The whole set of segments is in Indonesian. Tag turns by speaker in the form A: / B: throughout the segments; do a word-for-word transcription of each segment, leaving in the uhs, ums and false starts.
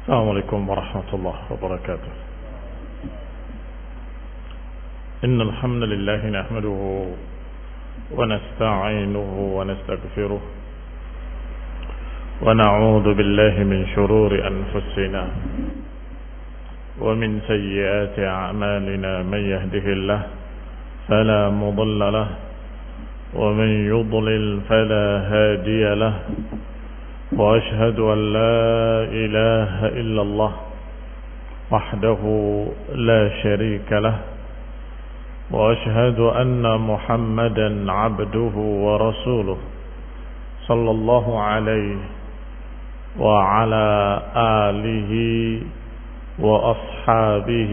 A: السلام عليكم ورحمة الله وبركاته. إن الحمد لله نحمده ونستعينه ونستغفره ونعوذ بالله من شرور أنفسنا ومن سيئات أعمالنا. من يهده الله فلا مضل له ومن يضلل فلا هادي له، وأشهد أن لا إله إلا الله وحده لا شريك له، وأشهد أن محمدا عبده ورسوله صلى الله عليه وعلى آله وأصحابه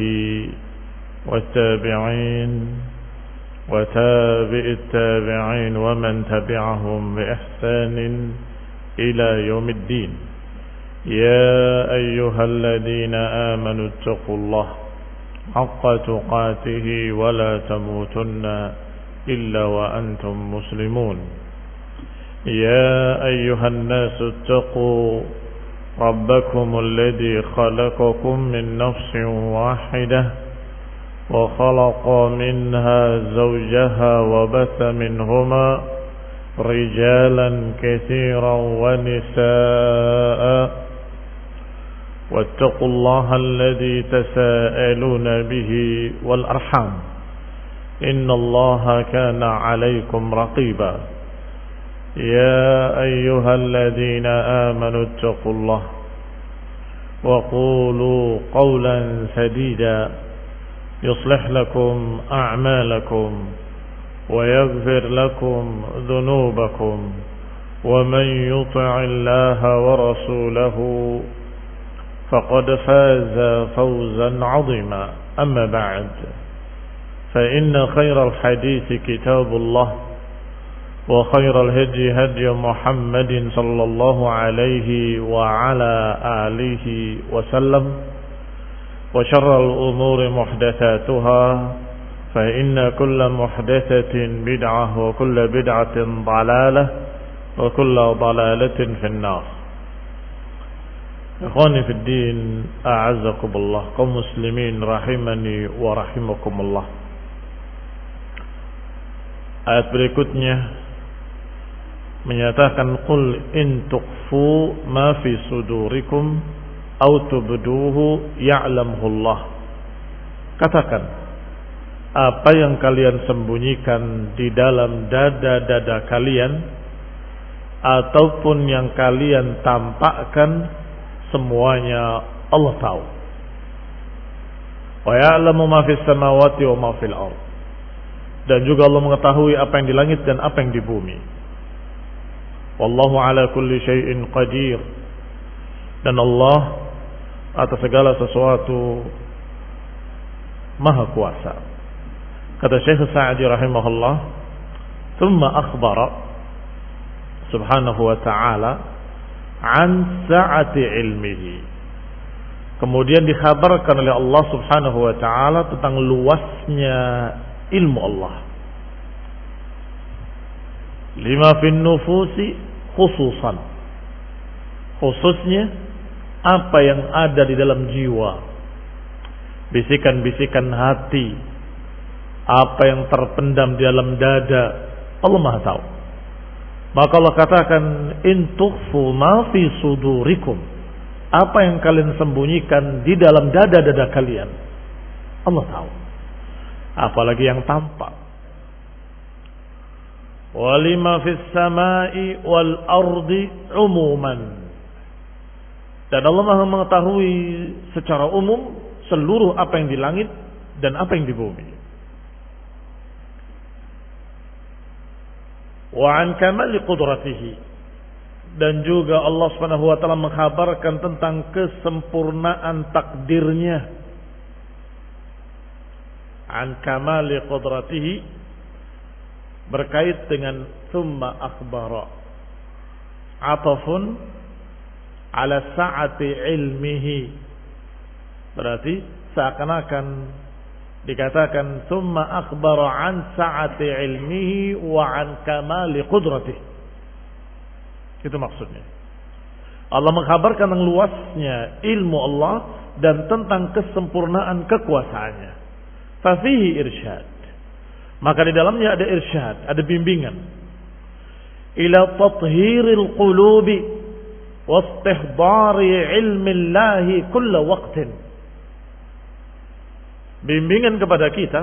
A: والتابعين وتابع التابعين ومن تبعهم بإحسان إلى يوم الدين. يا أيها الذين آمنوا اتقوا الله حق تقاته ولا تموتن إلا وأنتم مسلمون. يا أيها الناس اتقوا ربكم الذي خلقكم من نفس واحدة وخلق منها زوجها وبث منهما رجالا كثيرا ونساء، واتقوا الله الذي تساءلون به والأرحام إن الله كان عليكم رقيبا. يا أيها الذين آمنوا اتقوا الله وقولوا قولا سديدا يصلح لكم أعمالكم ويغفر لكم ذنوبكم، ومن يطع الله ورسوله فقد فاز فوزا عظيما. أما بعد، فإن خير الحديث كتاب الله، وخير الهدي هدي محمد صلى الله عليه وعلى آله وسلم، وشر الأمور محدثاتها، فإن كل محدثة بدعة وكل بدعة ضلالة وكل ضلالة في النار. Ikhwani fi din, a'azzakumullah, kaum muslimin rahimani wa rahimakumullah. Ayat berikutnya menyatakan qul in tukhfu ma fi sudurikum aw tubduhu ya'lamuhu Allah. Katakan, apa yang kalian sembunyikan di dalam dada-dada kalian ataupun yang kalian tampakkan, semuanya Allah tahu. Wa ya'lamu ma fis samawati wa ma fil ardh. Dan juga Allah mengetahui apa yang di langit dan apa yang di bumi. Wallahu ala kulli syai'in qadir. Dan Allah atas segala sesuatu maha kuasa. Kata Syekh Sa'di rahimahullah, thumma akhbara subhanahu wa ta'ala an sa'ati ilmihi. Kemudian dikhabarkan oleh Allah subhanahu wa ta'ala tentang luasnya ilmu Allah. Lima fin nufusi khususan, khususnya apa yang ada di dalam jiwa, bisikan-bisikan hati, apa yang terpendam di dalam dada, Allah Maha tahu. Maka Allah katakan in tukhfu ma fi sudurikum, apa yang kalian sembunyikan di dalam dada-dada kalian, Allah tahu. Apalagi yang tampak. Walima fis samai wal ardi umuman. Dan Allah Maha mengetahui secara umum seluruh apa yang di langit dan apa yang di bumi. Wa an kamali qudratihi. Dan juga Allah Subhanahu wa taala mengkhabarkan tentang kesempurnaan takdirnya. An kamali qudratihi berkait dengan thumma akhbara, atafun ala sa'ati ilmihi, berarti seakan-akan dikatakan thumma akhbara an sa'ati ilmihi wa an kamali qudratihi. Itu maksudnya. Allah mengkabarkan tentang luasnya ilmu Allah dan tentang kesempurnaan kekuasaannya. Fafihi irsyad. Maka di dalamnya ada irsyad, ada bimbingan. Ila tathhiril qulubi wa istihdari ilmi Allahi kulla waqtin. Bimbingan kepada kita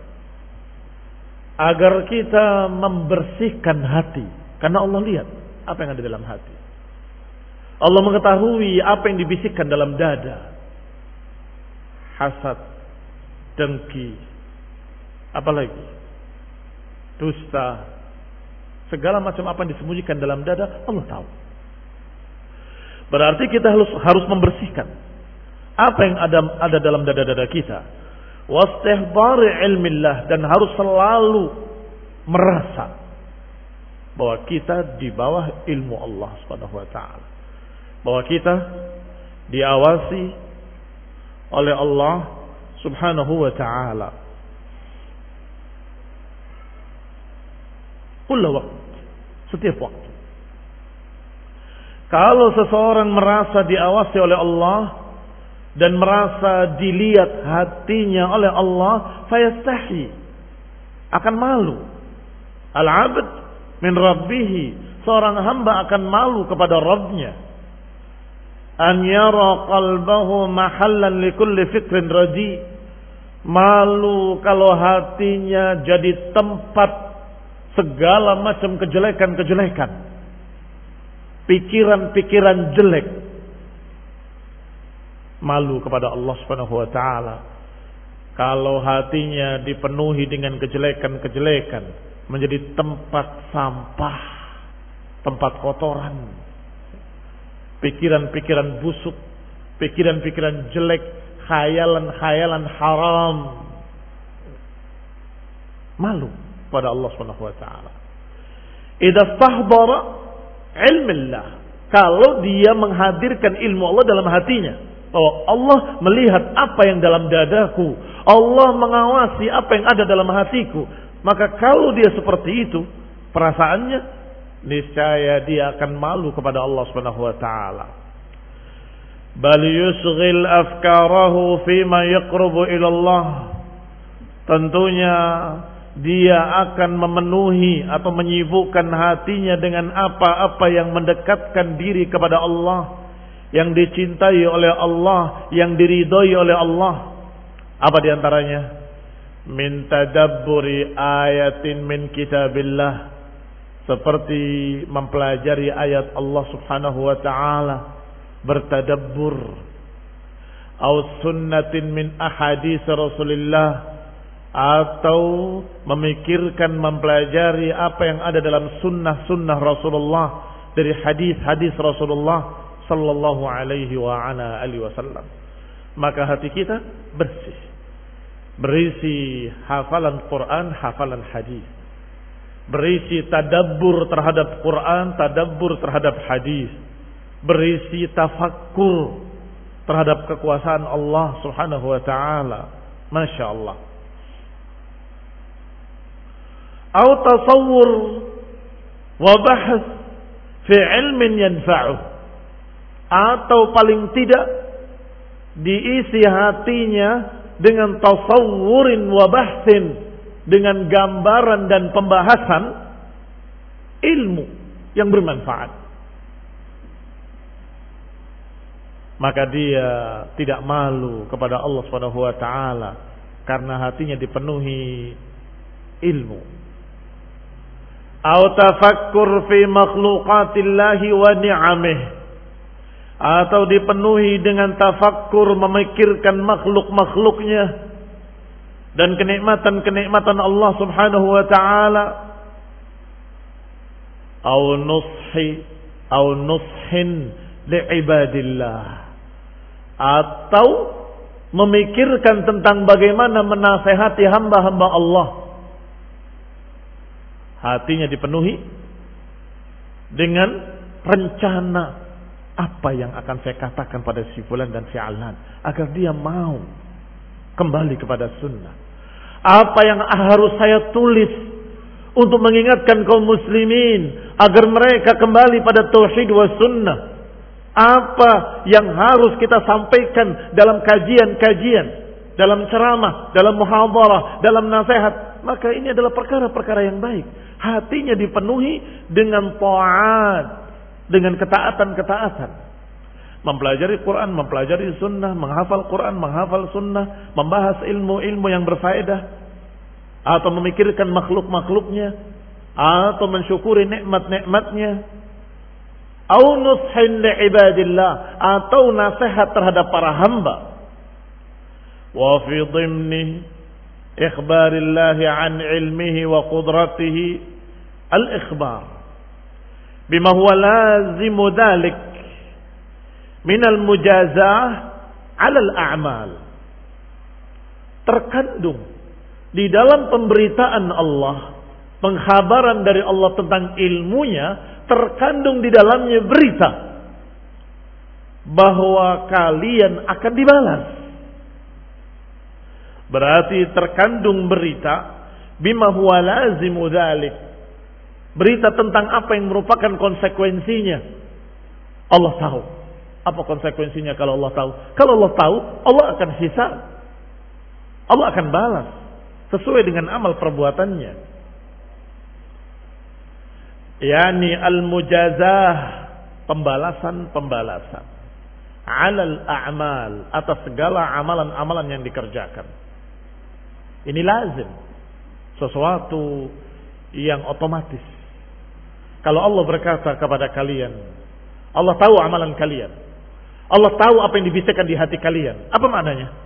A: agar kita membersihkan hati, karena Allah lihat apa yang ada dalam hati. Allah mengetahui apa yang dibisikkan dalam dada. Hasad, dengki, apalagi dusta, segala macam apa yang disembunyikan dalam dada, Allah tahu. Berarti kita harus harus membersihkan apa yang ada ada dalam dada-dada kita. Wastihdari ilmillah, dan harus selalu merasa bahwa kita di bawah ilmu Allah Subhanahu wa taala. Bahwa kita diawasi oleh Allah Subhanahu wa taala. Kulla waktu, setiap waktu. Kalau seseorang merasa diawasi oleh Allah dan merasa dilihat hatinya oleh Allah, fayastahi, akan malu. Al-abd min rabbih, seorang hamba akan malu kepada Rabbnya. An yara qalbahu mahallan likulli fikrin radi, malu kalau hatinya jadi tempat segala macam kejelekan-kejelekan, pikiran-pikiran jelek. Malu kepada Allah Subhanahu wa taala kalau hatinya dipenuhi dengan kejelekan-kejelekan, menjadi tempat sampah, tempat kotoran, pikiran-pikiran busuk, pikiran-pikiran jelek, khayalan-khayalan haram. Malu pada Allah Subhanahu wa taala. Idza stahdara ilmillah, kalau dia menghadirkan ilmu Allah dalam hatinya, bahwa Allah melihat apa yang dalam dadaku, Allah mengawasi apa yang ada dalam hatiku, maka kalau dia seperti itu perasaannya, niscaya dia akan malu kepada Allah Subhanahu wa taala. Bal yusghil afkarahu fima yaqrubu ila Allah. Tentunya dia akan memenuhi atau menyibukkan hatinya dengan apa-apa yang mendekatkan diri kepada Allah, yang dicintai oleh Allah, yang diridhoi oleh Allah. Apa diantaranya? Min tadabburi ayatin min kitabillah, seperti mempelajari ayat Allah Subhanahu wa taala, bertadabbur. Au sunnatin min ahadits Rasulillah, atau memikirkan, mempelajari apa yang ada dalam sunnah-sunnah Rasulullah, dari hadis-hadis Rasulullah sallallahu alaihi wa ala alihi wasallam. Maka hati kita bersih, berisi hafalan Quran, hafalan hadis, berisi tadabbur terhadap Quran, tadabbur terhadap hadis, berisi tafakkur terhadap kekuasaan Allah Subhanahu wa taala. Masya Allah. Atau tasawwur wa bahs fi ilmin yanfa'uh, atau paling tidak diisi hatinya dengan tasawurin wa bahsin, dengan gambaran dan pembahasan ilmu yang bermanfaat. Maka dia tidak malu kepada Allah Subhanahu wa taala karena hatinya dipenuhi ilmu. Au tafakkur fi makhluqatillahi wa ni'amih, atau dipenuhi dengan tafakkur, memikirkan makhluk-makhluknya dan kenikmatan-kenikmatan Allah Subhanahu wa taala. Au nushi au nushin li'ibadillah, atau memikirkan tentang bagaimana menasehati hamba-hamba Allah. Hatinya dipenuhi dengan rencana, apa yang akan saya katakan pada si fulan dan si alan, agar dia mau kembali kepada sunnah. Apa yang harus saya tulis untuk mengingatkan kaum muslimin agar mereka kembali pada tauhid wa sunnah. Apa yang harus kita sampaikan dalam kajian-kajian, dalam ceramah, dalam muhadharah, dalam nasihat. Maka ini adalah perkara-perkara yang baik. Hatinya dipenuhi dengan taat, dengan ketaatan-ketaatan. Mempelajari Quran, mempelajari sunnah, menghafal Quran, menghafal sunnah, membahas ilmu-ilmu yang berfaedah, atau memikirkan makhluk-makhluknya, atau mensyukuri nikmat-nikmatnya, au nushin li'ibadillah, atau nasihat terhadap para hamba. Wa fi dhimni ikhbarillah an ilmihi wa qudratihi al-ikhbar bima huwa lazimu dhalik min al-mujazah 'ala al-a'mal. Terkandung di dalam pemberitaan Allah, pengkhabaran dari Allah tentang ilmunya, terkandung di dalamnya berita bahwa kalian akan dibalas. Berarti terkandung berita bima huwa lazimu dzalik, berita tentang apa yang merupakan konsekuensinya. Allah tahu apa konsekuensinya. Kalau Allah tahu, kalau Allah tahu, Allah akan hisab, Allah akan balas sesuai dengan amal perbuatannya. Yani al-mujazah, pembalasan-pembalasan, alal a'mal, atas segala amalan-amalan yang dikerjakan. Ini lazim, sesuatu yang otomatis. Kalau Allah berkata kepada kalian, Allah tahu amalan kalian, Allah tahu apa yang dibisikkan di hati kalian. Apa maknanya?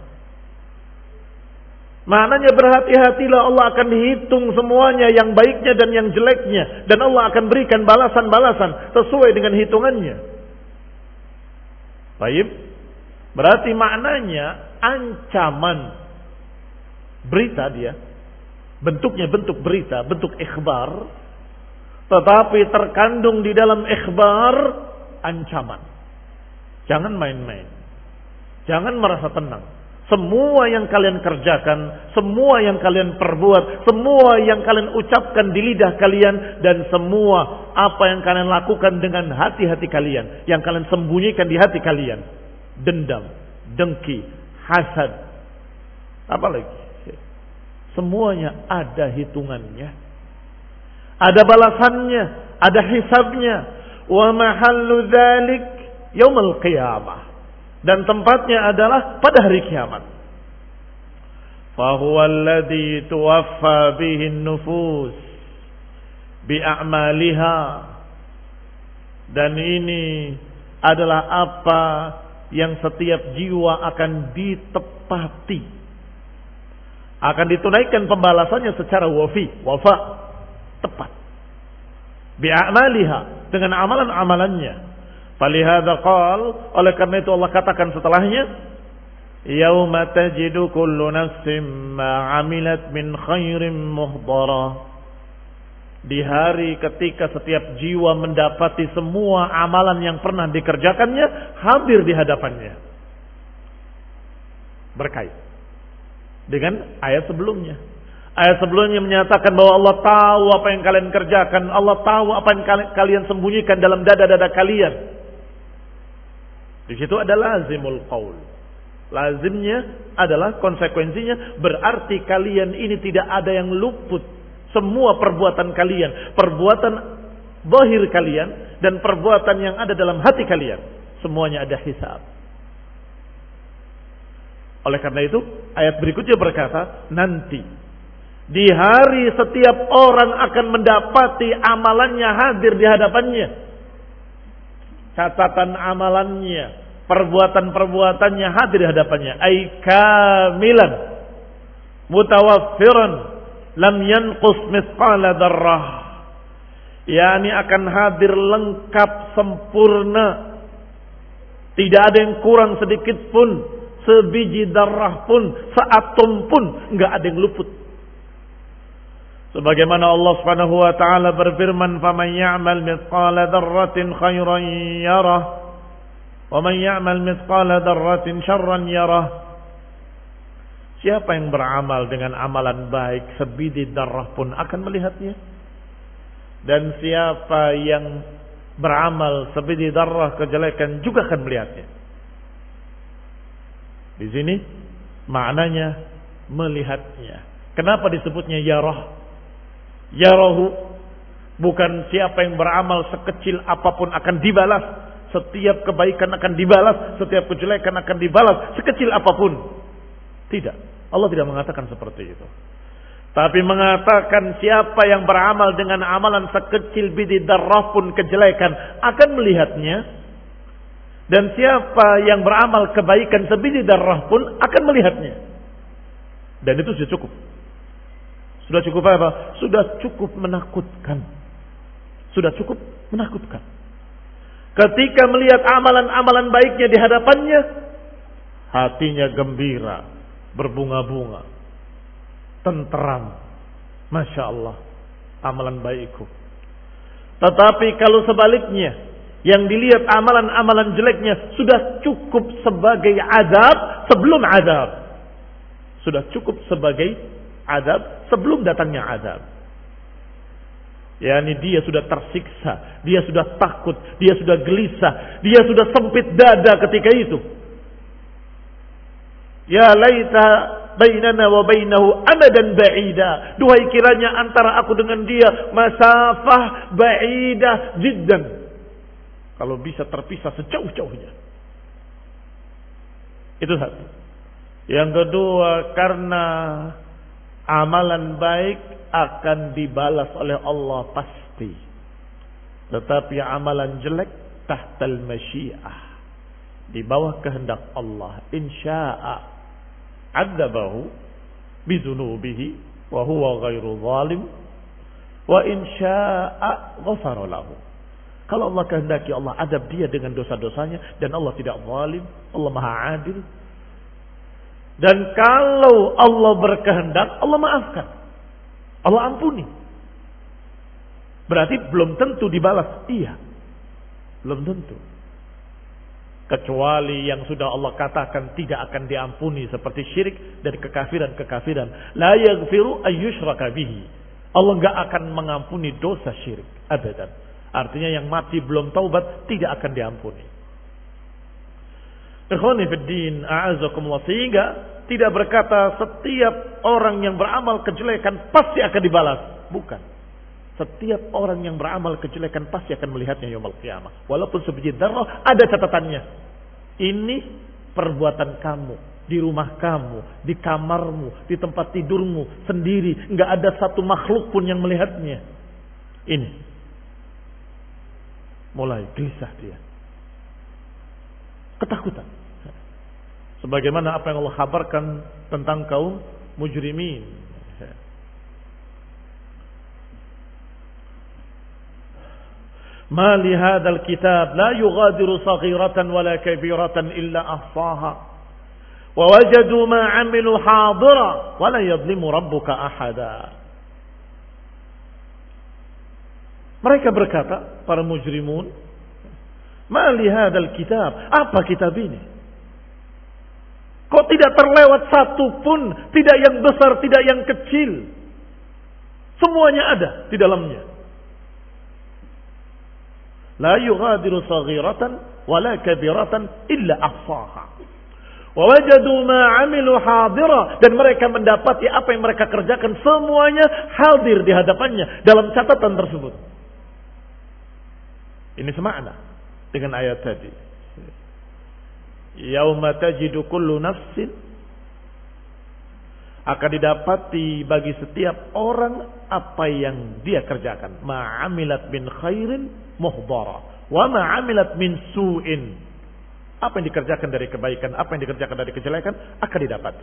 A: Maknanya berhati-hatilah, Allah akan dihitung semuanya, yang baiknya dan yang jeleknya, dan Allah akan berikan balasan-balasan sesuai dengan hitungannya. Baik, berarti maknanya ancaman berita, dia bentuknya bentuk berita, bentuk ikhbar, tetapi terkandung di dalam ikhbar ancaman. Jangan main-main, jangan merasa tenang. Semua yang kalian kerjakan, semua yang kalian perbuat, semua yang kalian ucapkan di lidah kalian, dan semua apa yang kalian lakukan dengan hati-hati kalian, yang kalian sembunyikan di hati kalian, dendam, dengki, hasad, apalagi, semuanya ada hitungannya, ada balasannya, ada hisabnya. Wa mahallu dzalik yaumul qiyamah, dan tempatnya adalah pada hari kiamat. Fahuwa alladhi tuwaffa bihi an-nufus bi'a'maliha, dan ini adalah apa yang setiap jiwa akan ditepati, akan ditunaikan pembalasannya secara wafi, wafa, tepat, bi'a'maliha, dengan amalan-amalannya. Falihada qal, oleh karena itu Allah katakan setelahnya, yauma tajidu kullu nafsin ma 'amilat min khairin muhdara, di hari ketika setiap jiwa mendapati semua amalan yang pernah dikerjakannya hadir di hadapannya. Berkait dengan ayat sebelumnya. Ayat sebelumnya menyatakan bahwa Allah tahu apa yang kalian kerjakan, Allah tahu apa yang kalian sembunyikan dalam dada-dada kalian. Di situ ada lazimul qaul. Lazimnya adalah konsekuensinya, berarti kalian ini tidak ada yang luput. Semua perbuatan kalian, perbuatan zahir kalian dan perbuatan yang ada dalam hati kalian, semuanya ada hisab. Oleh karena itu, ayat berikutnya berkata, nanti di hari setiap orang akan mendapati amalannya hadir di hadapannya. Catatan amalannya, perbuatan-perbuatannya hadir di hadapannya. Ay kamilan, mutawaffiran, lam yanqus mithqala dzarrah. Yani akan hadir lengkap, sempurna. Tidak ada yang kurang sedikit pun, sebiji darah pun, seatom pun, enggak ada yang luput. Sebagaimana Allah Subhanahu wa taala berfirman, "Faman ya'mal mithqala dzarratin khairan yarah, wa man ya'mal mithqala dzarratin syarran yarah." Siapa yang beramal dengan amalan baik sebiji darah pun akan melihatnya. Dan siapa yang beramal sebiji darah kejelekan juga akan melihatnya. Di sini maknanya melihatnya. Kenapa disebutnya yarah? Yarahu bukan siapa yang beramal sekecil apapun akan dibalas. Setiap kebaikan akan dibalas, setiap kejelekan akan dibalas, sekecil apapun. Tidak. Allah tidak mengatakan seperti itu. Tapi mengatakan siapa yang beramal dengan amalan sekecil biji darah pun kejelekan akan melihatnya. Dan siapa yang beramal kebaikan sebiji darah pun akan melihatnya. Dan itu sudah cukup. Sudah cukup apa? Sudah cukup menakutkan. Sudah cukup menakutkan. Ketika melihat amalan-amalan baiknya di hadapannya, hatinya gembira, berbunga-bunga, tenteram. Masya Allah, amalan baikku. Tetapi kalau sebaliknya, yang dilihat amalan-amalan jeleknya sudah cukup sebagai azab sebelum azab. Sudah cukup sebagai azab sebelum datangnya azab. Yani dia sudah tersiksa, dia sudah takut, dia sudah gelisah, dia sudah sempit dada ketika itu. Ya laita bainana wa bainahu amadan ba'ida. Duhai kiranya antara aku dengan dia masafah ba'idah jiddan. Kalau bisa terpisah sejauh-jauhnya. Itu satu. Yang kedua, karena amalan baik akan dibalas oleh Allah pasti. Tetapi amalan jelek tahtal masyiah, di bawah kehendak Allah. Insya'a adzabahu bizunubihi wa huwa ghairu zalim wa insya'a ghafara lahu. Kalau Allah kehendaki, Allah adab dia dengan dosa-dosanya, dan Allah tidak zalim, Allah Maha Adil. Dan kalau Allah berkehendak, Allah maafkan, Allah ampuni. Berarti belum tentu dibalas. Iya, belum tentu. Kecuali yang sudah Allah katakan tidak akan diampuni, seperti syirik dan kekafiran-kekafiran. La yaghfiru ayyushraka bihi. Allah enggak akan mengampuni dosa syirik abadan. Artinya yang mati belum taubat tidak akan diampuni. Ikhwani fid din, a'azakumullah. Sehingga tidak berkata setiap orang yang beramal kejelekan pasti akan dibalas. Bukan. Setiap orang yang beramal kejelekan pasti akan melihatnya yaumul qiyamah. Walaupun sebiji dzarrah, ada catatannya. Ini perbuatan kamu di rumah kamu, di kamarmu, di tempat tidurmu sendiri, enggak ada satu makhluk pun yang melihatnya. Ini. Mulai gelisah dia. Ketakutan. Sebagaimana apa yang Allah kabarkan tentang kaum mujrimin. Ma li hadzal kitab la yughadiru saghiratan wala kabiratan illa ahsaha wa wajadu ma 'amilu hadira wa la yadhlimu rabbuka ahada. Mereka berkata, para mujrimun, ma li hadzal kitab, apa kitab ini? Kok tidak terlewat satu pun, tidak yang besar, tidak yang kecil. Semuanya ada di dalamnya. La yughadiru saghiratan wala kabiratan illa ahsaha. Wa wajadu ma 'amilu hadira, dan mereka mendapati apa yang mereka kerjakan semuanya hadir di hadapannya dalam catatan tersebut. Ini semakna dengan ayat tadi. Yauma tajidu kullu nafsin, akan didapati bagi setiap orang apa yang dia kerjakan. Ma'amilat min khairin muhdara wa ma'amilat min su'in. Apa yang dikerjakan dari kebaikan, apa yang dikerjakan dari kejelekan akan didapati.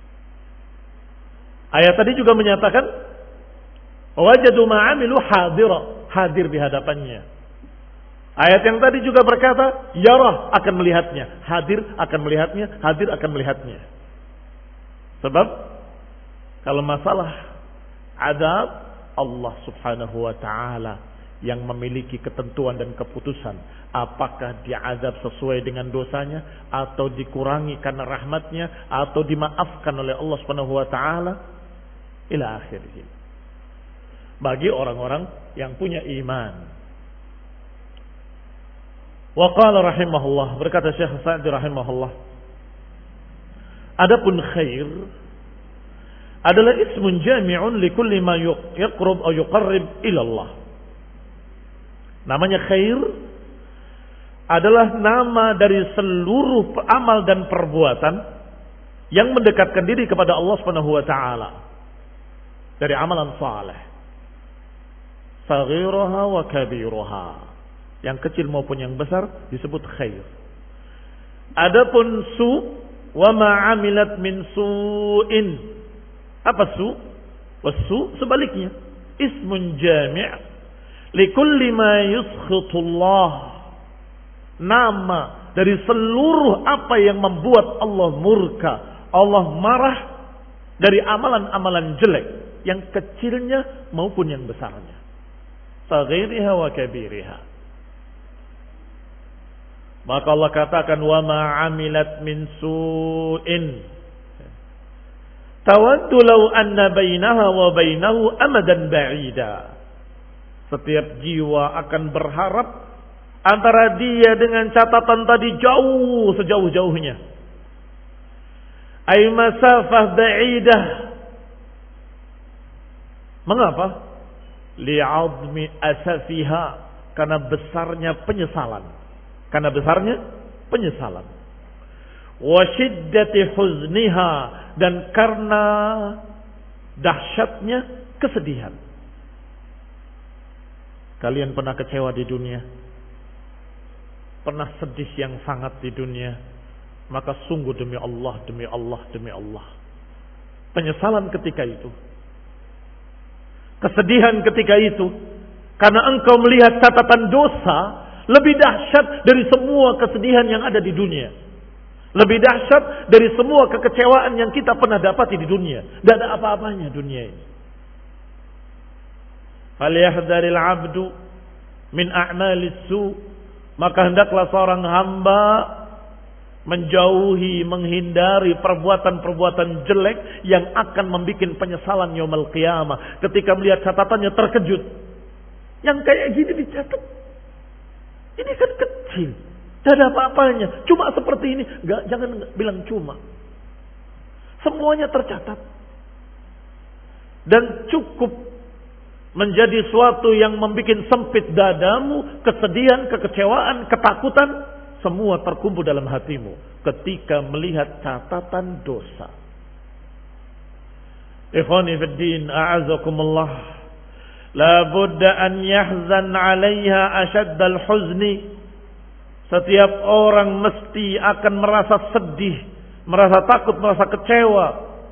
A: Ayat tadi juga menyatakan wajadu ma'amilu hadira, hadir di hadapannya. Ayat yang tadi juga berkata yarah, akan melihatnya, hadir akan melihatnya, hadir akan melihatnya. Sebab kalau masalah adab, Allah subhanahu wa ta'ala yang memiliki ketentuan dan keputusan. Apakah diazab sesuai dengan dosanya, atau dikurangi karena rahmatnya, atau dimaafkan oleh Allah subhanahu wa ta'ala, ila akhirih. Bagi orang-orang yang punya iman, Wa qala rahimahullah, berkata Syekh Sa'di rahimahullah, adapun khair adalah ismun jami'un li kulli ma yaqrub atau yuqarrib ila Allah. Namanya khair adalah nama dari seluruh amal dan perbuatan yang mendekatkan diri kepada Allah Subhanahu wa taala dari amalan saleh. Saghiraha wa kabiraha. Yang kecil maupun yang besar disebut khair. Adapun su wa ma amilat min su'in. Apa su? Wasu sebaliknya. Ismun jami' likulli ma yuskhitullah. Nama dari seluruh apa yang membuat Allah murka, Allah marah dari amalan-amalan jelek, yang kecilnya maupun yang besarnya. Saghiriha wa kabiriha. Maka Allah katakan wa ma amilat min su'in tawaddu law anna bainaha wa bainahu amadan ba'ida. Setiap jiwa akan berharap antara dia dengan catatan tadi jauh sejauh-jauhnya. Ay masafah ba'idah. Mengapa? Li'azmi asafiha, karena besarnya penyesalan. Karena besarnya penyesalan. Wa shiddati huzniha, dan karena dahsyatnya kesedihan. Kalian pernah kecewa di dunia? Pernah sedih yang sangat di dunia? Maka sungguh demi Allah, demi Allah, demi Allah, penyesalan ketika itu, kesedihan ketika itu, karena engkau melihat catatan dosa lebih dahsyat dari semua kesedihan yang ada di dunia. Lebih dahsyat dari semua kekecewaan yang kita pernah dapati di dunia. Tidak ada apa-apanya dunia ini. Falyahdharil 'abdu min a'malis su'. Maka hendaklah seorang hamba menjauhi, menghindari perbuatan-perbuatan jelek yang akan membuat penyesalan yaumul qiyamah. Ketika melihat catatannya terkejut. Yang kayak gini dicatat. Ini kan kecil, tidak ada apa-apanya, cuma seperti ini. Gak, jangan bilang cuma. Semuanya tercatat. Dan cukup menjadi suatu yang membuat sempit dadamu, kesedihan, kekecewaan, ketakutan, semua terkumpul dalam hatimu ketika melihat catatan dosa. Ikhwani fid din, a'azakumullah. La budda an yahzan 'alaiha ashaddal huzni. Setiap orang mesti akan merasa sedih, merasa takut, merasa kecewa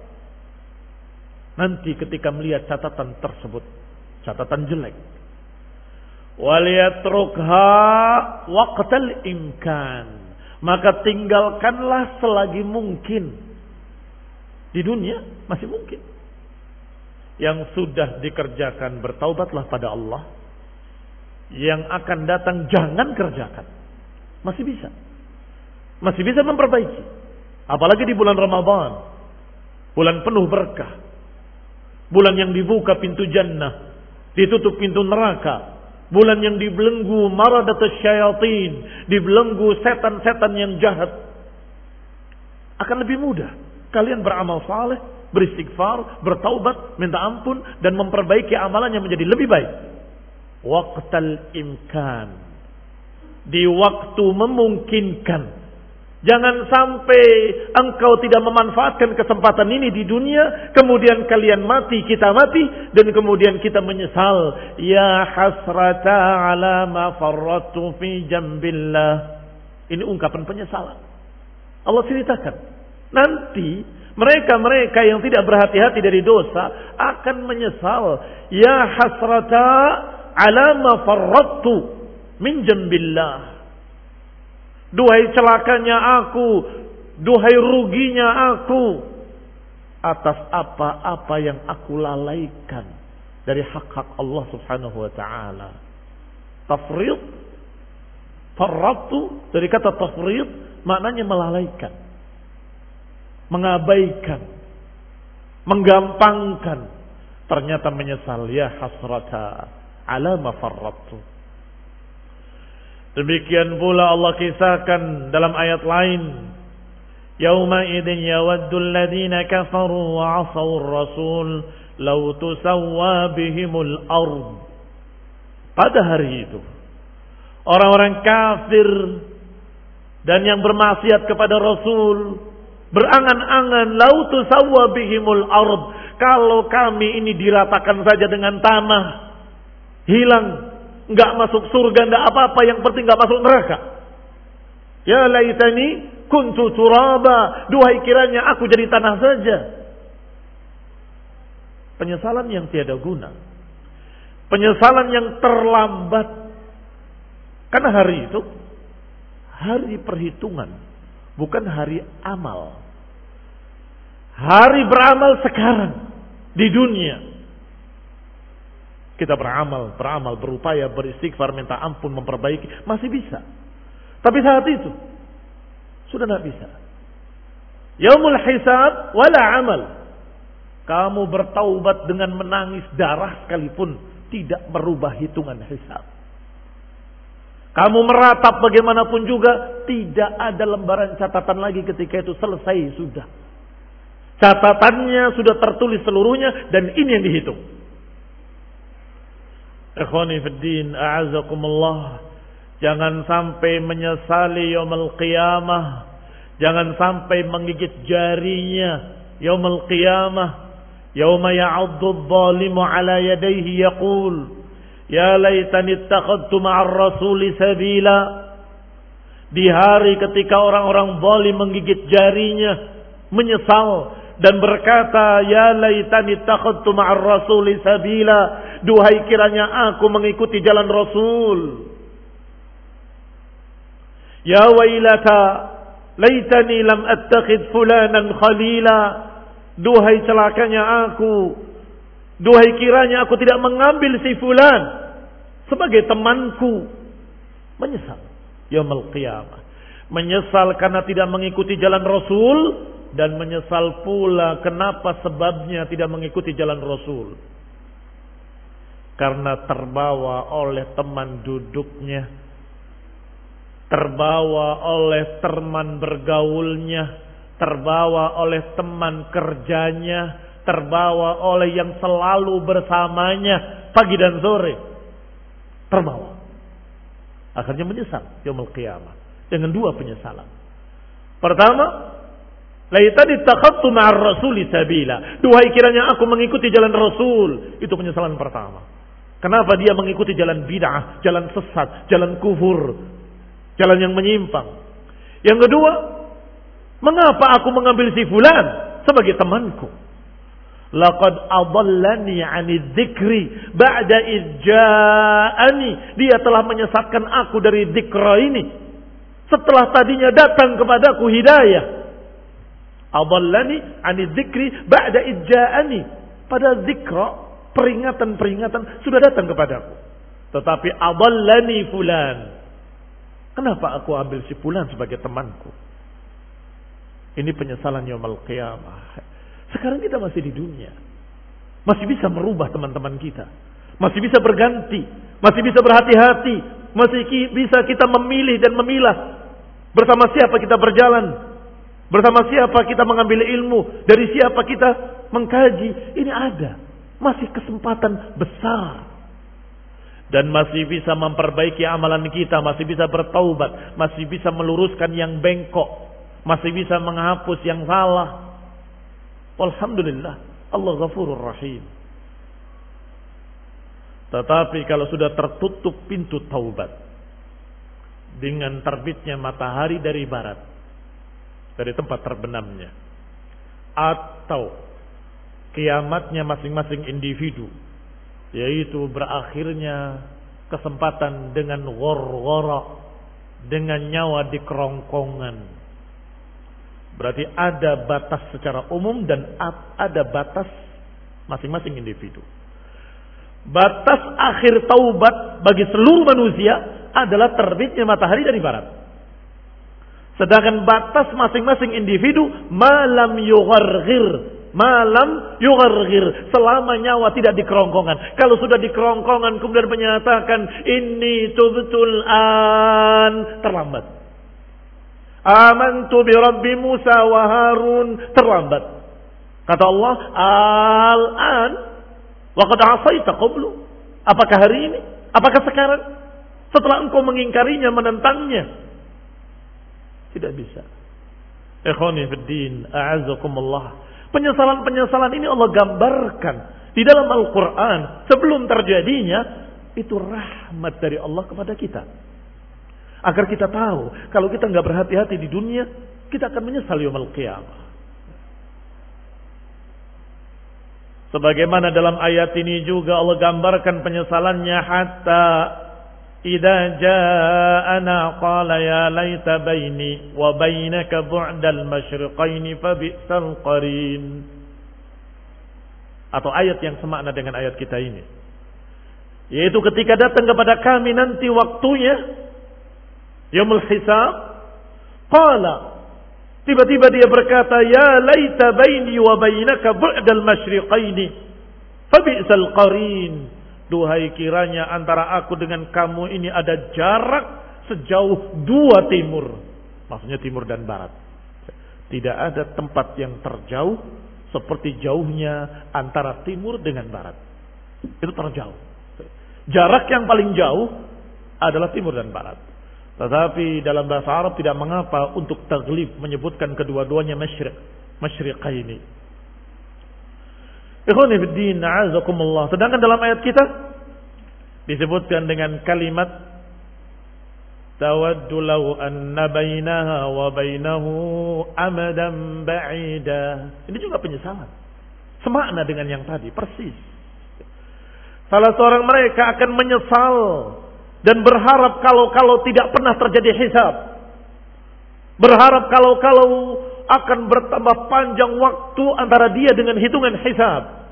A: nanti ketika melihat catatan tersebut, catatan jelek. Wal yatrukha waqtal imkan. Maka tinggalkanlah selagi mungkin. Di dunia masih mungkin. Yang sudah dikerjakan bertaubatlah pada Allah. Yang akan datang jangan kerjakan. Masih bisa. Masih bisa memperbaiki. Apalagi di bulan Ramadan. Bulan penuh berkah. Bulan yang dibuka pintu jannah. Ditutup pintu neraka. Bulan yang dibelenggu maradatus syayatin. Dibelenggu setan-setan yang jahat. Akan lebih mudah kalian beramal saleh, beristighfar, bertaubat, minta ampun, dan memperbaiki amalannya menjadi lebih baik. Waqtal imkan. Di waktu memungkinkan. Jangan sampai engkau tidak memanfaatkan kesempatan ini di dunia, kemudian kalian mati, kita mati, dan kemudian kita menyesal. Ya hasrata ala ma farratu fi jambillah. Ini ungkapan penyesalan. Allah ceritakan. Nanti mereka-mereka yang tidak berhati-hati dari dosa akan menyesal. Ya hasrata ala ma farrattu min jambillah. Duhai celakanya aku, duhai ruginya aku atas apa-apa yang aku lalaikan dari hak-hak Allah Subhanahu wa taala. Tafrid, farrattu dari kata tafrid maknanya melalaikan, mengabaikan, menggampangkan. Ternyata menyesal. Ya hasrata ala ma farrattu. Demikian pula Allah kisahkan dalam ayat lain, yauma idzin yawaddul ladzina kafaru wa 'asawur rasul law tusawwa bihimul ard. Pada hari itu orang-orang kafir dan yang bermaksiat kepada Rasul berangan-angan law tusawwa bihimul ard, kalau kami ini diratakan saja dengan tanah, hilang, enggak masuk surga, enggak apa-apa, yang penting enggak masuk neraka. Ya laitani kuntu turaba, duhai kiranya aku jadi tanah saja. Penyesalan yang tiada guna, penyesalan yang terlambat. Karena hari itu hari perhitungan, bukan hari amal. Hari beramal sekarang di dunia. Kita beramal, beramal, berupaya, beristighfar, minta ampun, memperbaiki, masih bisa. Tapi saat itu sudah tidak bisa. Yaumul hisab wala amal. Kamu bertaubat dengan menangis darah sekalipun tidak merubah hitungan hisab. Kamu meratap bagaimanapun juga tidak ada lembaran catatan lagi ketika itu selesai sudah. Catatannya sudah tertulis seluruhnya dan ini yang dihitung. Ikhwani fiddin, a'azakumullah. Jangan sampai menyesali yaumul qiyamah. Jangan sampai menggigit jarinya yaumul qiyamah. Yauma ya'addu adh-dhalimu 'ala yadayhi yaqul ya laitani ittakhadtu ma'ar rasuli sabila. Di hari ketika orang-orang zalim menggigit jarinya, menyesal dan berkata ya laitani ittakhadtu ma'ar rasuli sabila, duhai kiranya aku mengikuti jalan Rasul. Ya wailata laitani lam attakhid fulanan khalila, duhai celakanya aku, duhai kiranya aku tidak mengambil si fulan sebagai temanku. Menyesal yaumul qiyamah, menyesal karena tidak mengikuti jalan Rasul, dan menyesal pula kenapa sebabnya tidak mengikuti jalan Rasul. Karena terbawa oleh teman duduknya, terbawa oleh teman bergaulnya, terbawa oleh teman kerjanya, terbawa oleh yang selalu bersamanya pagi dan sore. Terbawa. Akhirnya menyesal yaumul qiyamah dengan dua penyesalan. Pertama, laitani ittakhadtu ma'ar rasuli sabila, duhai kiranya aku mengikuti jalan Rasul. Itu penyesalan pertama. Kenapa dia mengikuti jalan bid'ah, jalan sesat, jalan kufur, jalan yang menyimpang. Yang kedua, mengapa aku mengambil si fulan sebagai temanku? Laqad adallani 'ani dzikri ba'da idja'ani. Dia telah menyesatkan aku dari dzikra ini setelah tadinya datang kepadaku hidayah. Adallani 'ani dzikri ba'da idja'ani. Pada dzikra, peringatan-peringatan sudah datang kepadaku. Tetapi adallani fulan. Kenapa aku ambil si fulan sebagai temanku? Ini penyesalan yaumul qiyamah. Sekarang kita masih di dunia, masih bisa merubah teman-teman kita, masih bisa berganti, masih bisa berhati-hati, masih bisa kita memilih dan memilah bersama siapa kita berjalan, bersama siapa kita mengambil ilmu, dari siapa kita mengkaji. Ini ada, masih kesempatan besar. Dan masih bisa memperbaiki amalan kita, masih bisa bertaubat, masih bisa meluruskan yang bengkok, masih bisa menghapus yang salah. Alhamdulillah, Allah Ghafurur Rahim. Tetapi kalau sudah tertutup pintu taubat dengan terbitnya matahari dari barat, dari tempat terbenamnya, atau kiamatnya masing-masing individu, yaitu berakhirnya kesempatan dengan ghorghara, dengan nyawa di kerongkongan. Berarti ada batas secara umum dan ada batas masing-masing individu. Batas akhir taubat bagi seluruh manusia adalah terbitnya matahari dari barat. Sedangkan batas masing-masing individu malam yugharghir, malam yugharghir, selama nyawa tidak di kerongkongan. Kalau sudah di kerongkongan kemudian menyatakan inni tubtul an, terlambat. Amantu bi Rabbi Musa wa Harun, terlambat. Kata Allah, al-an wa qad asaita qablu. Apakah hari ini? Apakah sekarang? Setelah engkau mengingkarinya, menentangnya. Tidak bisa. Ikhwani fid din, a'azzakumullah. Penyesalan-penyesalan ini Allah gambarkan di dalam Al-Quran sebelum terjadinya. Itu rahmat dari Allah kepada kita, agar kita tahu kalau kita nggak berhati-hati di dunia, kita akan menyesal yaumul qiyamah. Sebagaimana dalam ayat ini juga Allah gambarkan penyesalannya, hatta idza ja'ana qala ya laita baini wa bainaka bu'dal masyriqaini fa bi'sal qarin. Atau ayat yang semakna dengan ayat kita ini, yaitu ketika datang kepada kami nanti waktunya yaumul hisab, qala, tiba-tiba dia berkata, ya laita baini wa bainaka bu'dal masyriqaini fa bi'sal qarin. Duhai kiranya antara aku dengan kamu ini ada jarak sejauh dua timur. Maksudnya timur dan barat. Tidak ada tempat yang terjauh seperti jauhnya antara timur dengan barat. Itu terjauh. Jarak yang paling jauh adalah timur dan barat. Tetapi dalam bahasa Arab tidak mengapa untuk taglib menyebutkan kedua-duanya masyriq, masyriqaini. Ikhwani fid din, a'azakumullah. Sedangkan dalam ayat kita disebutkan dengan kalimat tawaddu law anna bainaha wa bainahu amadan ba'ida. Ini juga penyesalan. Semakna dengan yang tadi, persis. Salah seorang mereka akan menyesal dan berharap kalau-kalau tidak pernah terjadi hisab. Berharap kalau-kalau akan bertambah panjang waktu antara dia dengan hitungan hisab.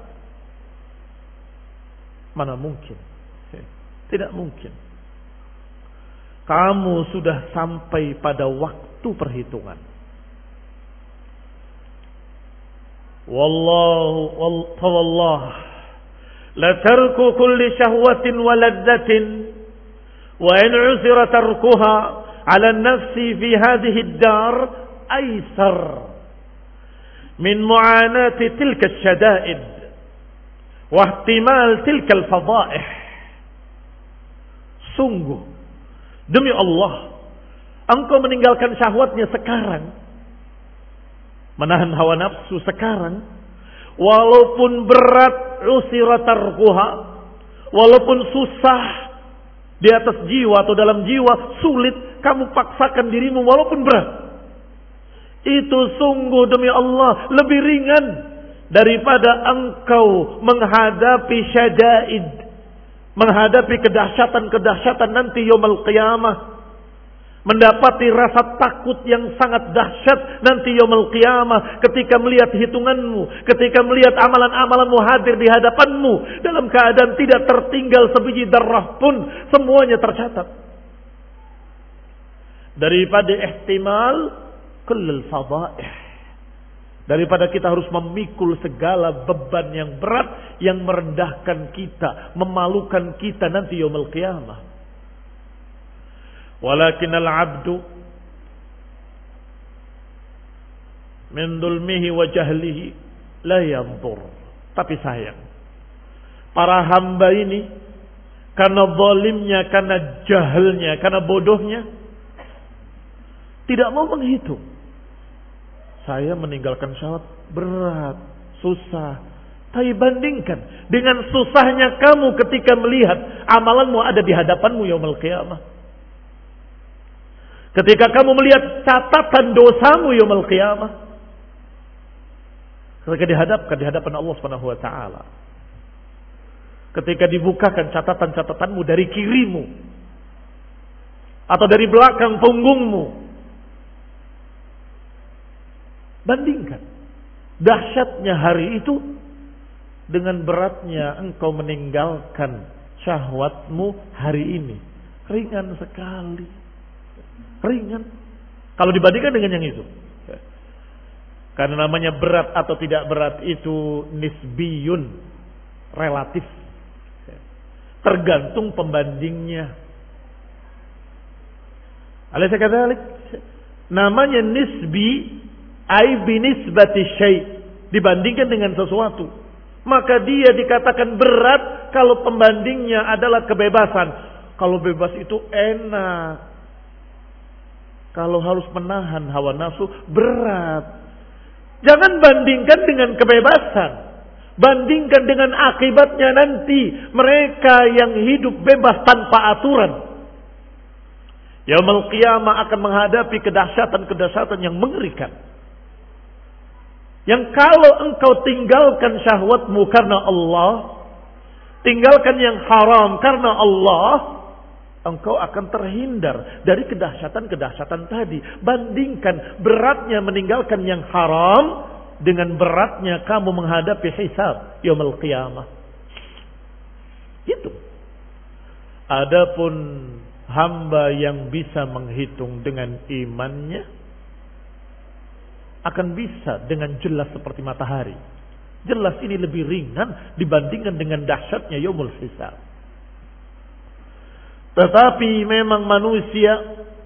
A: Mana mungkin? Tidak mungkin. Kamu sudah sampai pada waktu perhitungan. Wallahu wallah la tarku kulli syahwatin wa ladzatin wa in usira tarkuha ala nafsi fi hadhihi ad-dar aisar min mu'anati tilka asyada'id wa ihtimal tilka al-fadha'ih. Sungguh demi Allah, engkau meninggalkan syahwatnya sekarang, menahan hawa nafsu sekarang, walaupun berat usira tarkuha, walaupun susah di atas jiwa atau dalam jiwa, sulit kamu paksakan dirimu walaupun berat. Itu sungguh demi Allah lebih ringan daripada engkau menghadapi syada'id, menghadapi kedahsyatan-kedahsyatan nanti yaumul qiyamah, mendapati rasa takut yang sangat dahsyat nanti yaumul qiyamah ketika melihat hitunganmu, ketika melihat amalan-amalanmu hadir di hadapanmu dalam keadaan tidak tertinggal sebiji darah pun, semuanya tercatat. Daripada ihtimal kullul fadha'ih, daripada kita harus memikul segala beban yang berat yang merendahkan kita, memalukan kita nanti yaumul qiyamah. Walakinnal 'abdu min dhulmihi wa jahlihi la yanzur. Tapi sayang, para hamba ini karena zalimnya, karena jahalnya, karena bodohnya, tidak mau menghitung. Saya meninggalkan syahwat berat, susah. Tapi bandingkan dengan susahnya kamu ketika melihat amalanmu ada di hadapanmu yaumul qiyamah. Ketika kamu melihat catatan dosamu yaumul qiyamah, ketika dihadapkan di hadapan Allah Subhanahu wa taala. Ketika dibukakan catatan-catatanmu dari kirimu atau dari belakang punggungmu, bandingkan dahsyatnya hari itu dengan beratnya engkau meninggalkan syahwatmu hari ini. Ringan sekali. Ringan kalau dibandingkan dengan yang itu. Karena namanya berat atau tidak berat itu nisbiyun, relatif. Tergantung pembandingnya. Alaysa kadzalik? Namanya nisbi ai binisbati syai', dibandingkan dengan sesuatu. Maka dia dikatakan berat kalau pembandingnya adalah kebebasan. Kalau bebas itu enak. Kalau harus menahan hawa nafsu berat. Jangan bandingkan dengan kebebasan. Bandingkan dengan akibatnya nanti. Mereka yang hidup bebas tanpa aturan. Yaumul qiyamah akan menghadapi kedahsyatan-kedahsyatan yang mengerikan. Yang kalau engkau tinggalkan syahwatmu karena Allah, tinggalkan yang haram karena Allah, engkau akan terhindar dari kedahsyatan-kedahsyatan tadi. Bandingkan beratnya meninggalkan yang haram dengan beratnya kamu menghadapi hisab yaumul qiyamah. Itu. Adapun hamba yang bisa menghitung dengan imannya akan bisa dengan jelas seperti matahari. Jelas ini lebih ringan dibandingkan dengan dahsyatnya yaumul hisab. Tetapi memang manusia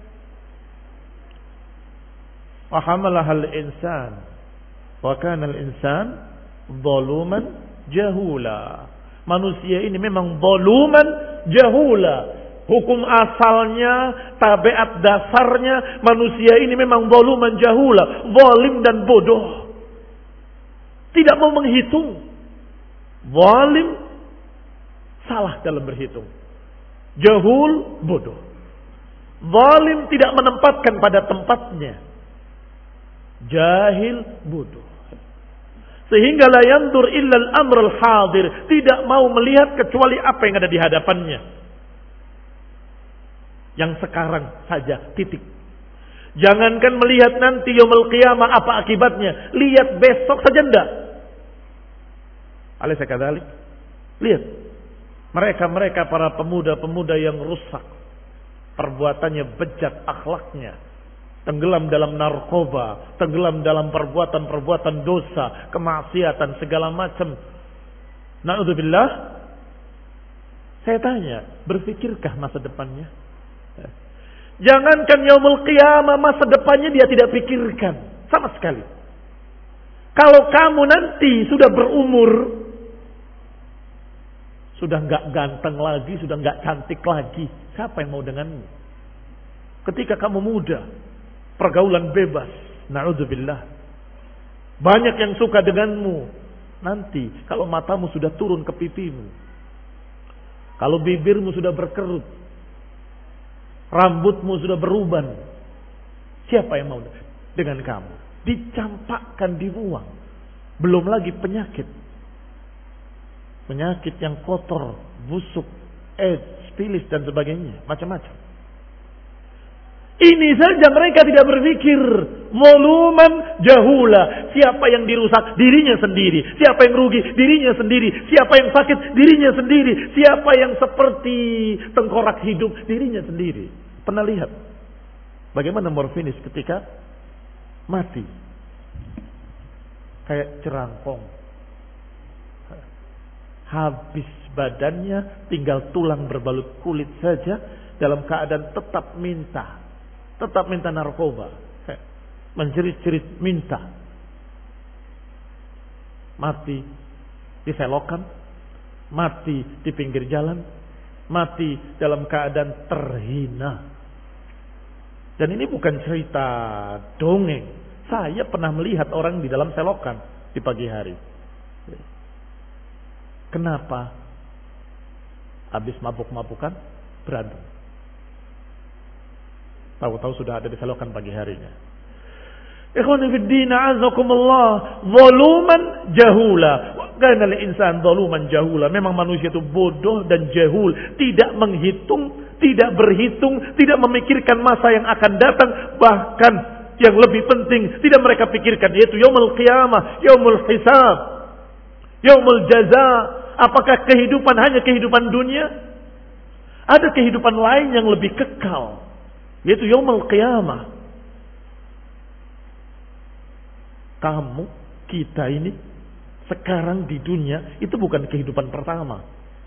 A: wa hamalahal insan wa kana al insan zaluman jahula. Manusia ini memang zaluman jahula. Hukum asalnya, tabiat dasarnya manusia ini memang zaluman jahula, zalim dan bodoh. Tidak mau menghitung. Zalim salah dalam berhitung. Jahul, bodoh. Zalim tidak menempatkan pada tempatnya. Jahil, bodoh. Sehingga la yandur illa al-amr al-hadir. Tidak mau melihat kecuali apa yang ada di hadapannya. Yang sekarang saja, titik. Jangankan melihat nanti yaumul qiyamah apa akibatnya. Lihat besok saja enggak. Alaysa kadzalik? Lihat. Mereka-mereka para pemuda-pemuda yang rusak. Perbuatannya bejat akhlaknya. Tenggelam dalam narkoba. Tenggelam dalam perbuatan-perbuatan dosa. Kemaksiatan segala macam. Na'udzubillah. Saya tanya. Berfikirkah masa depannya? Jangankan yaumul qiyamah, masa depannya dia tidak pikirkan. Sama sekali. Kalau kamu nanti sudah berumur. Sudah enggak ganteng lagi, sudah enggak cantik lagi. Siapa yang mau denganmu? Ketika kamu muda, pergaulan bebas, na'udzubillah. Banyak yang suka denganmu. Nanti, kalau matamu sudah turun ke pipimu. Kalau bibirmu sudah berkerut. Rambutmu sudah beruban. Siapa yang mau dengan kamu? Dicampakkan, dibuang. Belum lagi penyakit. Penyakit yang kotor, busuk, AIDS, spilis dan sebagainya, macam-macam. Ini saja mereka tidak berpikir. Zaluman jahula. Siapa yang dirusak? Dirinya sendiri. Siapa yang rugi? Dirinya sendiri. Siapa yang sakit? Dirinya sendiri. Siapa yang seperti tengkorak hidup? Dirinya sendiri. Pernah lihat bagaimana morfinis ketika mati? Kayak cerangkong. Habis badannya, tinggal tulang berbalut kulit saja, dalam keadaan tetap minta, tetap minta narkoba, menjerit-jerit minta. Mati diselokan, mati di pinggir jalan, mati dalam keadaan terhina. Dan ini bukan cerita dongeng. Saya pernah melihat orang di dalam selokan di pagi hari. Kenapa? Habis mabuk-mabukan berantem. Tahu-tahu sudah ada di selokan pagi harinya. Ikhwani fid din, a'azakumullah, zaluman jahula. Kana al-insan zaluman jahula. Memang manusia itu bodoh dan jahul, tidak menghitung, tidak berhitung, tidak memikirkan masa yang akan datang, bahkan yang lebih penting tidak mereka pikirkan, yaitu yaumul qiyamah, yaumul hisab, yaumul jaza. Apakah kehidupan hanya kehidupan dunia? Ada kehidupan lain yang lebih kekal, yaitu yaumul qiyamah. Kamu, kita ini sekarang di dunia itu bukan kehidupan pertama.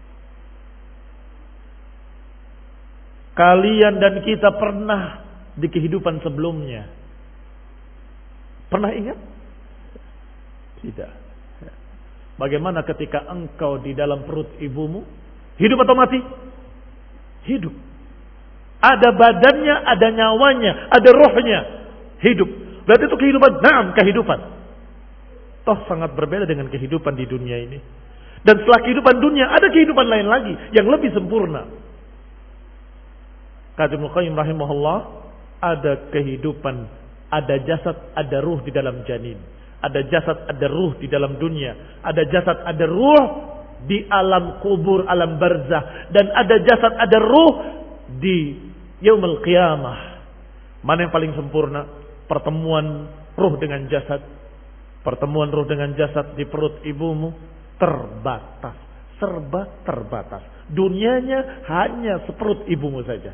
A: Kalian dan kita pernah di kehidupan sebelumnya. Pernah ingat? Tidak. Bagaimana ketika engkau di dalam perut ibumu? Hidup atau mati? Hidup. Ada badannya, ada nyawanya, ada rohnya. Hidup. Berarti itu kehidupan. Naam, kehidupan. Toh sangat berbeda dengan kehidupan di dunia ini. Dan setelah kehidupan dunia, ada kehidupan lain lagi yang lebih sempurna. Kata Ibnu Qayyim rahimahullah, ada kehidupan, ada jasad, ada ruh di dalam janin. Ada jasad, ada ruh di dalam dunia. Ada jasad, ada ruh di alam kubur, alam barzah. Dan ada jasad, ada ruh di yaumul qiyamah. Mana yang paling sempurna? Pertemuan ruh dengan jasad. Pertemuan ruh dengan jasad di perut ibumu terbatas. Serba terbatas. Dunianya hanya seperut ibumu saja.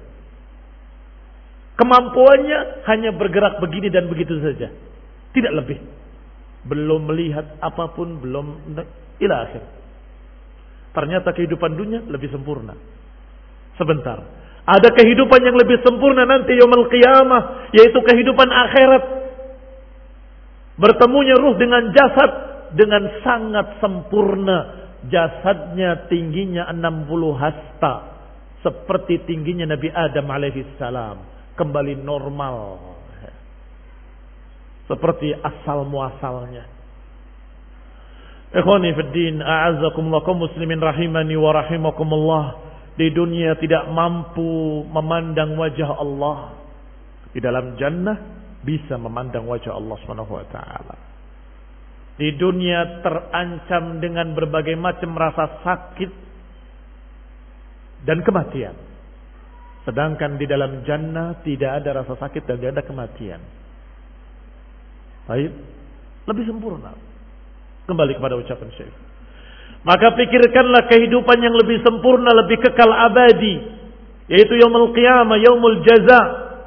A: Kemampuannya hanya bergerak begini dan begitu saja. Tidak lebih. Belum melihat apapun, belum ila akhir. Ternyata kehidupan dunia lebih sempurna. Sebentar. Ada kehidupan yang lebih sempurna nanti yaumul qiyamah, yaitu kehidupan akhirat. Bertemunya ruh dengan jasad dengan sangat sempurna. Jasadnya tingginya enam puluh hasta. Seperti tingginya Nabi Adam alaihi salam. Kembali normal. Seperti asal muasalnya. Ikhwani fid din, a'azzakumullah kaum muslimin rahimani wa rahimakumullah. Di dunia tidak mampu memandang wajah Allah. Di dalam jannah bisa memandang wajah Allah Subhanahu wa taala. Di dunia terancam dengan berbagai macam rasa sakit dan kematian. Sedangkan di dalam jannah tidak ada rasa sakit dan tidak ada kematian. Baik, lebih sempurna. Kembali kepada ucapan Syekh. Maka pikirkanlah kehidupan yang lebih sempurna, lebih kekal abadi, yaitu yaumul qiyamah, yaumul jaza.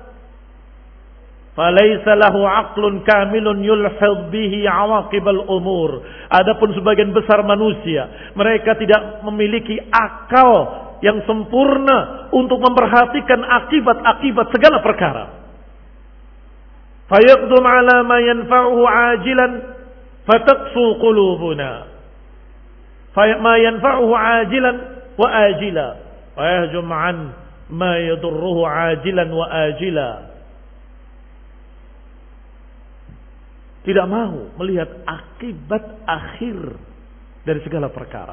A: Falaysa lahu aqlun kamilun yulhid bihi awaqibal umur. Adapun sebagian besar manusia, mereka tidak memiliki akal yang sempurna untuk memperhatikan akibat-akibat segala perkara. Fayaqdum ala ma yanfa'uhu ajilan fataqsu qulubuna. Ma yanfa'uhu ajilan wa ajila. Wa yahjum an ma yadurruhu ajilan wa ajila. Tidak mau melihat akibat akhir dari segala perkara.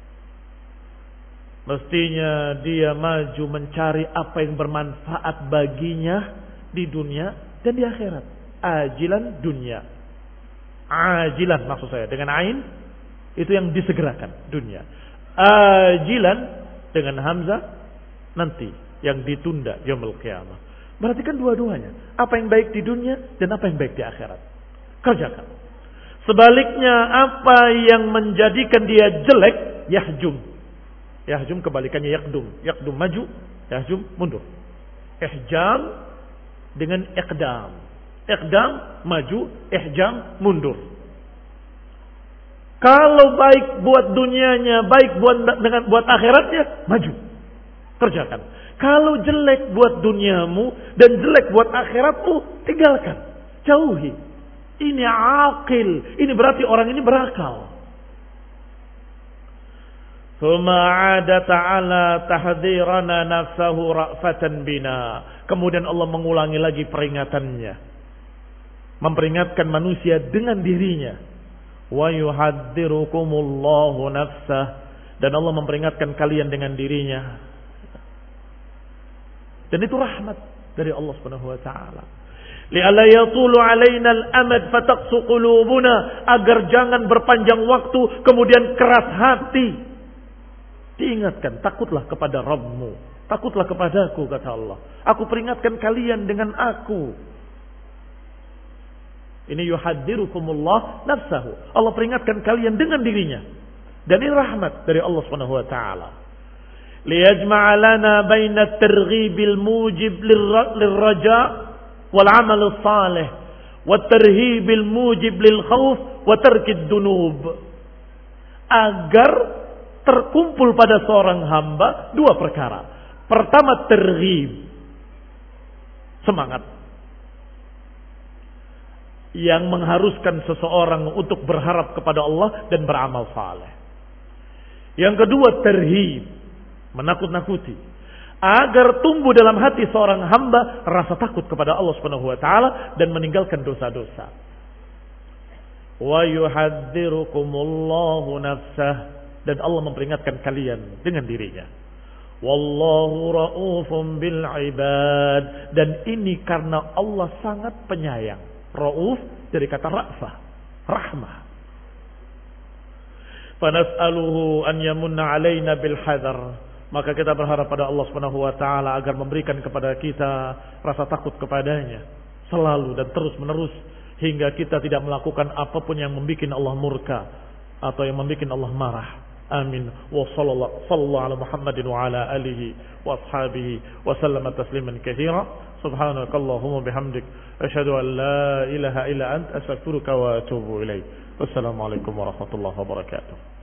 A: Mestinya dia maju mencari apa yang bermanfaat baginya di dunia dan di akhirat. Ajilan dunia. Ajilan maksud saya dengan ain itu yang disegerakan dunia. Ajilan dengan hamzah nanti yang ditunda yaumul qiyamah. Berarti kan dua-duanya. Apa yang baik di dunia dan apa yang baik di akhirat. Kerjakan. Sebaliknya apa yang menjadikan dia jelek, yahjum. Yahjum kebalikannya yakdum. Yakdum maju, yahjum mundur. Ihjam dengan iqdam. Iqdam maju, ihjam mundur. Kalau baik buat dunianya, baik buat dengan buat akhiratnya, maju. Kerjakan. Kalau jelek buat duniamu dan jelek buat akhiratmu, tinggalkan. Jauhi. Ini aqil. Ini berarti orang ini berakal. Thumma 'ada ta'ala tahdhirana nafsahu ra'fatan bina. Kemudian Allah mengulangi lagi peringatannya. Memperingatkan manusia dengan dirinya. Wa yuhadzirukumullahu nafsah. Dan Allah memperingatkan kalian dengan dirinya. Dan itu rahmat dari Allah Subhanahu wa taala. Li'alla yatulu 'alaina al-amad fataqsu qulubuna, agar jangan berpanjang waktu kemudian keras hati. Diingatkan, takutlah kepada Rabbmu, takutlah kepadaku kata Allah. Aku peringatkan kalian dengan aku. Ini yuhadzirukumullah nafsahu. Allah peringatkan kalian dengan dirinya. Dan ini rahmat dari Allah Subhanahu wa taala. Liyajma'a lana baina at-targhibil mujib lirraja wal 'amal salih wa tarhibil mujib lil khauf wa tarkid dunub. Agar terkumpul pada seorang hamba dua perkara. Pertama, terghib, semangat yang mengharuskan seseorang untuk berharap kepada Allah dan beramal saleh. Yang kedua, terhib, menakut-nakuti, agar tumbuh dalam hati seorang hamba rasa takut kepada Allah Subhanahu wa taala dan meninggalkan dosa-dosa. Wa yuhadzirukumullahu nafsah, dan Allah memperingatkan kalian dengan dirinya. Wallahu raufum bil ibad, dan ini karena Allah sangat penyayang. Rauf dari kata ra'fah, rahmah. Fanas'aluhu an yamunna alaina bil hadar, maka kita berharap pada Allah Subhanahu wa taala agar memberikan kepada kita rasa takut kepadanya selalu dan terus-menerus hingga kita tidak melakukan apapun yang membuat Allah murka atau yang membuat Allah marah. Amin. Wa sallallahu ala Muhammadin wa ala alihi wa ashabihi wa sallama tasliman katsira. Subhanakallahumma bihamdik asyhadu an la ilaha illa anta astaghfiruka wa atubu ilaik. Wassalamu alaikum warahmatullahi wabarakatuh.